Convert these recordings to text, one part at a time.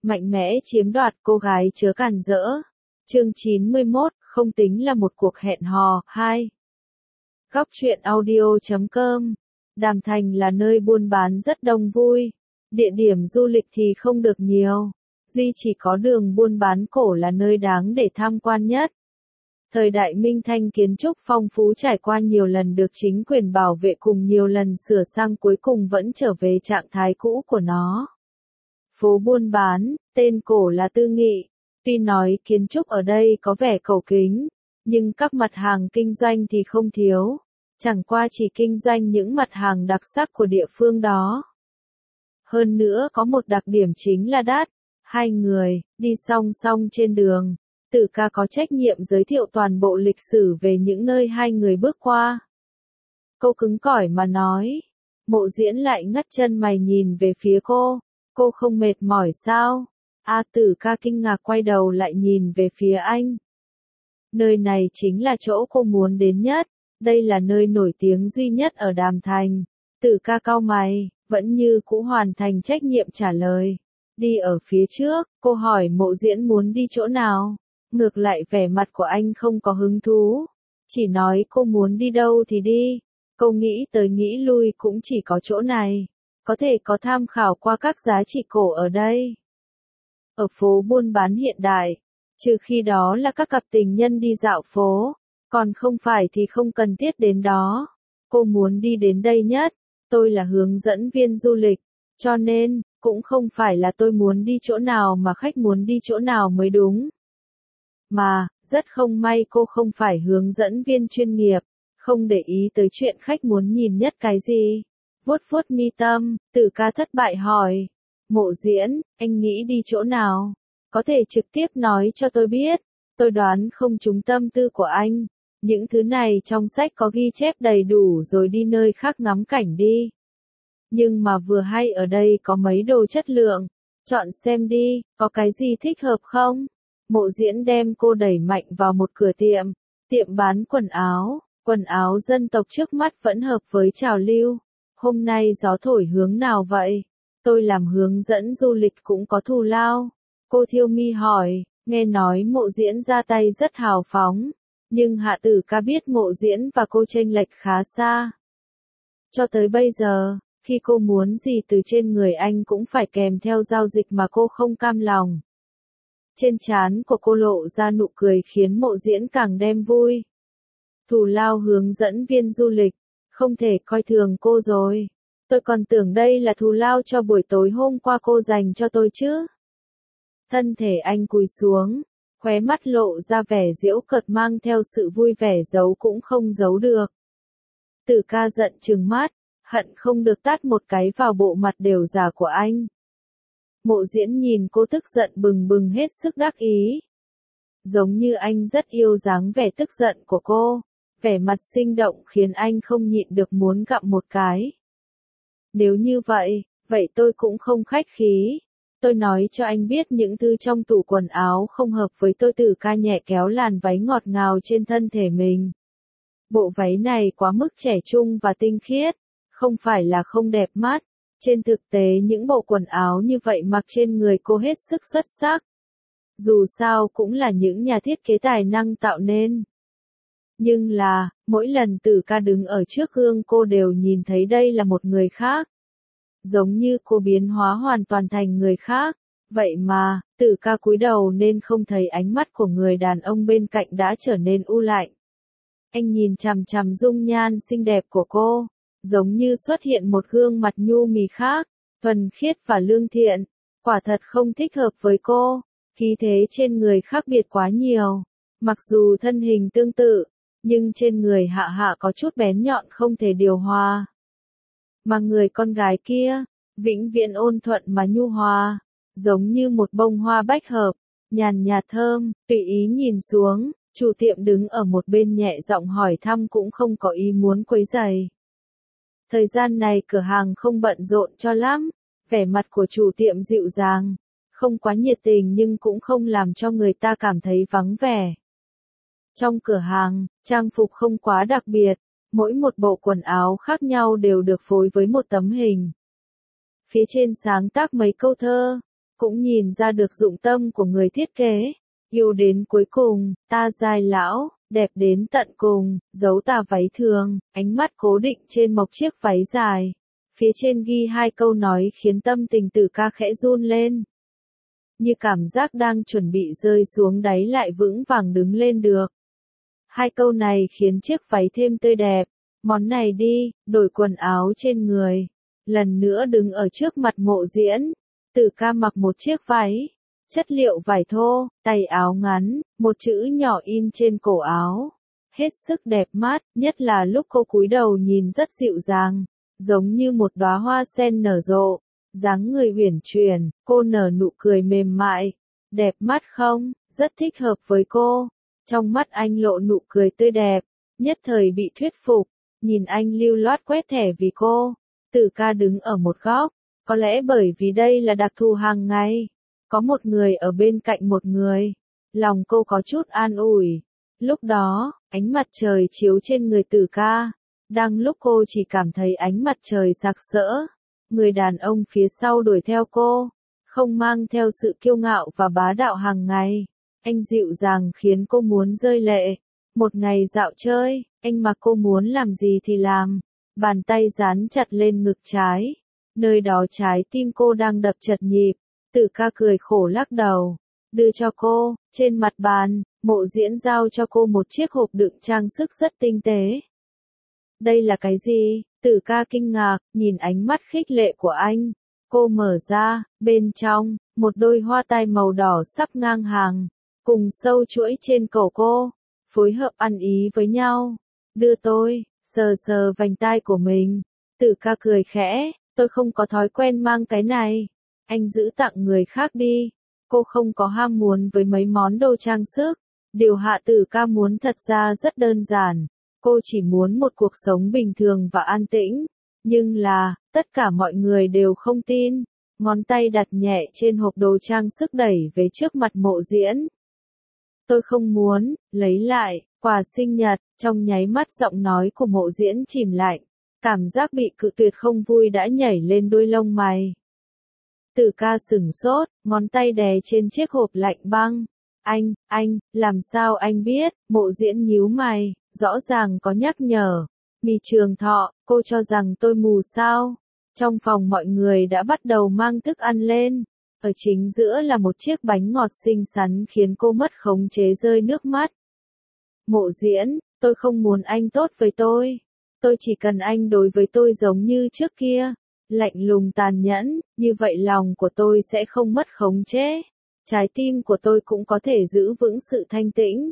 mạnh mẽ chiếm đoạt cô gái chớ càn rỡ. Chương 91, không tính là một cuộc hẹn hò. 2. Góc truyện audio.com. Đàm Thành là nơi buôn bán rất đông vui. Địa điểm du lịch thì không được nhiều. Duy chỉ có đường buôn bán cổ là nơi đáng để tham quan nhất. Thời đại Minh Thanh kiến trúc phong phú trải qua nhiều lần được chính quyền bảo vệ cùng nhiều lần sửa sang cuối cùng vẫn trở về trạng thái cũ của nó. Phố buôn bán, tên cổ là Tư Nghị. Tuy nói kiến trúc ở đây có vẻ cổ kính, nhưng các mặt hàng kinh doanh thì không thiếu. Chẳng qua chỉ kinh doanh những mặt hàng đặc sắc của địa phương đó. Hơn nữa có một đặc điểm chính là đắt. Hai người, đi song song trên đường. Tử ca có trách nhiệm giới thiệu toàn bộ lịch sử về những nơi hai người bước qua. Cô cứng cỏi mà nói. Mộ Diễn lại ngắt chân mày nhìn về phía cô. Cô không mệt mỏi sao? Tử ca kinh ngạc quay đầu lại nhìn về phía anh. Nơi này chính là chỗ cô muốn đến nhất. Đây là nơi nổi tiếng duy nhất ở Đàm Thành. Tử ca cau mày, vẫn như cũ hoàn thành trách nhiệm trả lời. Đi ở phía trước, cô hỏi Mộ Diễn muốn đi chỗ nào. Ngược lại vẻ mặt của anh không có hứng thú. Chỉ nói cô muốn đi đâu thì đi. Cô nghĩ tới nghĩ lui cũng chỉ có chỗ này. Có thể có tham khảo qua các giá trị cổ ở đây. Ở phố buôn bán hiện đại, trừ khi đó là các cặp tình nhân đi dạo phố, còn không phải thì không cần thiết đến đó. Cô muốn đi đến đây nhất, tôi là hướng dẫn viên du lịch, cho nên, cũng không phải là tôi muốn đi chỗ nào mà khách muốn đi chỗ nào mới đúng. Mà, rất không may cô không phải hướng dẫn viên chuyên nghiệp, không để ý tới chuyện khách muốn nhìn nhất cái gì. Vuốt vuốt mi tâm, Tử ca thất bại hỏi. Mộ Diễn, anh nghĩ đi chỗ nào? Có thể trực tiếp nói cho tôi biết. Tôi đoán không trúng tâm tư của anh. Những thứ này trong sách có ghi chép đầy đủ rồi đi nơi khác ngắm cảnh đi. Nhưng mà vừa hay ở đây có mấy đồ chất lượng. Chọn xem đi, có cái gì thích hợp không? Mộ Diễn đem cô đẩy mạnh vào một cửa tiệm. Tiệm bán quần áo dân tộc trước mắt vẫn hợp với trào lưu. Hôm nay gió thổi hướng nào vậy? Tôi làm hướng dẫn du lịch cũng có thù lao. Cô Thiêu Mi hỏi, nghe nói Mộ Diễn ra tay rất hào phóng. Nhưng Hạ Tử ca biết Mộ Diễn và cô chênh lệch khá xa. Cho tới bây giờ, khi cô muốn gì từ trên người anh cũng phải kèm theo giao dịch mà cô không cam lòng. Trên trán của cô lộ ra nụ cười khiến Mộ Diễn càng đem vui. Thù lao hướng dẫn viên du lịch, không thể coi thường cô rồi. Tôi còn tưởng đây là thù lao cho buổi tối hôm qua cô dành cho tôi chứ. Thân thể anh cúi xuống, khóe mắt lộ ra vẻ giễu cợt mang theo sự vui vẻ giấu cũng không giấu được. Tử ca giận trừng mắt, hận không được tát một cái vào bộ mặt đều già của anh. Mộ Diễn nhìn cô tức giận bừng bừng hết sức đắc ý. Giống như anh rất yêu dáng vẻ tức giận của cô, vẻ mặt sinh động khiến anh không nhịn được muốn gặm một cái. Nếu như vậy tôi cũng không khách khí. Tôi nói cho anh biết những thứ trong tủ quần áo không hợp với tôi. Tử ca nhẹ kéo làn váy ngọt ngào trên thân thể mình. Bộ váy này quá mức trẻ trung và tinh khiết, không phải là không đẹp mắt. Trên thực tế những bộ quần áo như vậy mặc trên người cô hết sức xuất sắc. Dù sao cũng là những nhà thiết kế tài năng tạo nên. Nhưng là, mỗi lần Tử ca đứng ở trước gương cô đều nhìn thấy đây là một người khác. Giống như cô biến hóa hoàn toàn thành người khác. Vậy mà, Tử ca cúi đầu nên không thấy ánh mắt của người đàn ông bên cạnh đã trở nên u lạnh. Anh nhìn chằm chằm dung nhan xinh đẹp của cô, giống như xuất hiện một gương mặt nhu mì khác, thuần khiết và lương thiện. Quả thật không thích hợp với cô, khí thế trên người khác biệt quá nhiều. Mặc dù thân hình tương tự, nhưng trên người Hạ Hạ có chút bén nhọn không thể điều hòa. Mà người con gái kia, vĩnh viễn ôn thuận mà nhu hòa, giống như một bông hoa bách hợp, nhàn nhạt thơm. Tùy ý nhìn xuống, chủ tiệm đứng ở một bên nhẹ giọng hỏi thăm cũng không có ý muốn quấy rầy. Thời gian này cửa hàng không bận rộn cho lắm, vẻ mặt của chủ tiệm dịu dàng, không quá nhiệt tình nhưng cũng không làm cho người ta cảm thấy vắng vẻ. Trong cửa hàng, trang phục không quá đặc biệt, mỗi một bộ quần áo khác nhau đều được phối với một tấm hình. Phía trên sáng tác mấy câu thơ, cũng nhìn ra được dụng tâm của người thiết kế. Yêu đến cuối cùng, ta giai lão, đẹp đến tận cùng, giấu tà váy thường, ánh mắt cố định trên mộc chiếc váy dài. Phía trên ghi hai câu nói khiến tâm tình Tử Ca khẽ run lên. Như cảm giác đang chuẩn bị rơi xuống đáy lại vững vàng đứng lên được. Hai câu này khiến chiếc váy thêm tươi đẹp. Món này đi, đổi quần áo trên người. Lần nữa đứng ở trước mặt Mộ Diễn. Tử Ca mặc một chiếc váy. Chất liệu vải thô, tay áo ngắn, một chữ nhỏ in trên cổ áo. Hết sức đẹp mắt, nhất là lúc cô cúi đầu nhìn rất dịu dàng. Giống như một đóa hoa sen nở rộ. Dáng người uyển chuyển, cô nở nụ cười mềm mại. Đẹp mắt không? Rất thích hợp với cô. Trong mắt anh lộ nụ cười tươi đẹp. Nhất thời bị thuyết phục. Nhìn anh lưu loát quét thẻ vì cô. Tử Ca đứng ở một góc. Có lẽ bởi vì đây là đặc thù hàng ngày. Có một người ở bên cạnh một người. Lòng cô có chút an ủi. Lúc đó, ánh mặt trời chiếu trên người Tử Ca. Đang lúc cô chỉ cảm thấy ánh mặt trời sặc sỡ. Người đàn ông phía sau đuổi theo cô. Không mang theo sự kiêu ngạo và bá đạo hàng ngày. Anh dịu dàng khiến cô muốn rơi lệ. Một ngày dạo chơi, anh mặc cô muốn làm gì thì làm. Bàn tay dán chặt lên ngực trái. Nơi đó trái tim cô đang đập chật nhịp. Tử Ca cười khổ lắc đầu. Đưa cho cô, trên mặt bàn, Mộ Diễn giao cho cô một chiếc hộp đựng trang sức rất tinh tế. Đây là cái gì? Tử Ca kinh ngạc, nhìn ánh mắt khích lệ của anh. Cô mở ra, bên trong, một đôi hoa tai màu đỏ sắp ngang hàng, cùng sâu chuỗi trên cổ cô, phối hợp ăn ý với nhau. Đưa tôi, sờ sờ vành tai của mình. Tử Ca cười khẽ, tôi không có thói quen mang cái này. Anh giữ tặng người khác đi. Cô không có ham muốn với mấy món đồ trang sức. Điều Hạ Tử Ca muốn thật ra rất đơn giản. Cô chỉ muốn một cuộc sống bình thường và an tĩnh. Nhưng là, tất cả mọi người đều không tin. Ngón tay đặt nhẹ trên hộp đồ trang sức đẩy về trước mặt Mộ Diễn. Tôi không muốn, lấy lại, quà sinh nhật, trong nháy mắt giọng nói của Mộ Diễn chìm lạnh. Cảm giác bị cự tuyệt không vui đã nhảy lên đôi lông mày. Tử Ca sửng sốt, ngón tay đè trên chiếc hộp lạnh băng. Anh, làm sao anh biết? Mộ Diễn nhíu mày, rõ ràng có nhắc nhở. Mì Trường Thọ, cô cho rằng tôi mù sao? Trong phòng mọi người đã bắt đầu mang thức ăn lên. Ở chính giữa là một chiếc bánh ngọt xinh xắn khiến cô mất khống chế rơi nước mắt. Mộ Diễn, tôi không muốn anh tốt với tôi. Tôi chỉ cần anh đối với tôi giống như trước kia. Lạnh lùng tàn nhẫn, như vậy lòng của tôi sẽ không mất khống chế. Trái tim của tôi cũng có thể giữ vững sự thanh tĩnh.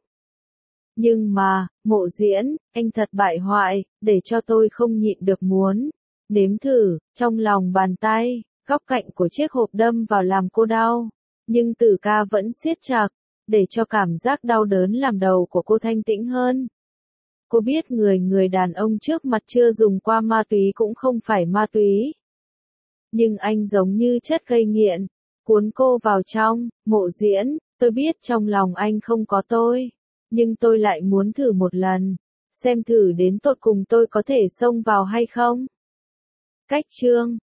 Nhưng mà, Mộ Diễn, anh thật bại hoại, để cho tôi không nhịn được muốn. Nếm thử, trong lòng bàn tay, góc cạnh của chiếc hộp đâm vào làm cô đau. Nhưng Tử Ca vẫn siết chặt, để cho cảm giác đau đớn làm đầu của cô thanh tĩnh hơn. Cô biết người đàn ông trước mặt chưa dùng qua ma túy cũng không phải ma túy. Nhưng anh giống như chất gây nghiện, cuốn cô vào trong. Mộ Diễn, tôi biết trong lòng anh không có tôi. Nhưng tôi lại muốn thử một lần. Xem thử đến tột cùng tôi có thể xông vào hay không. Cách chương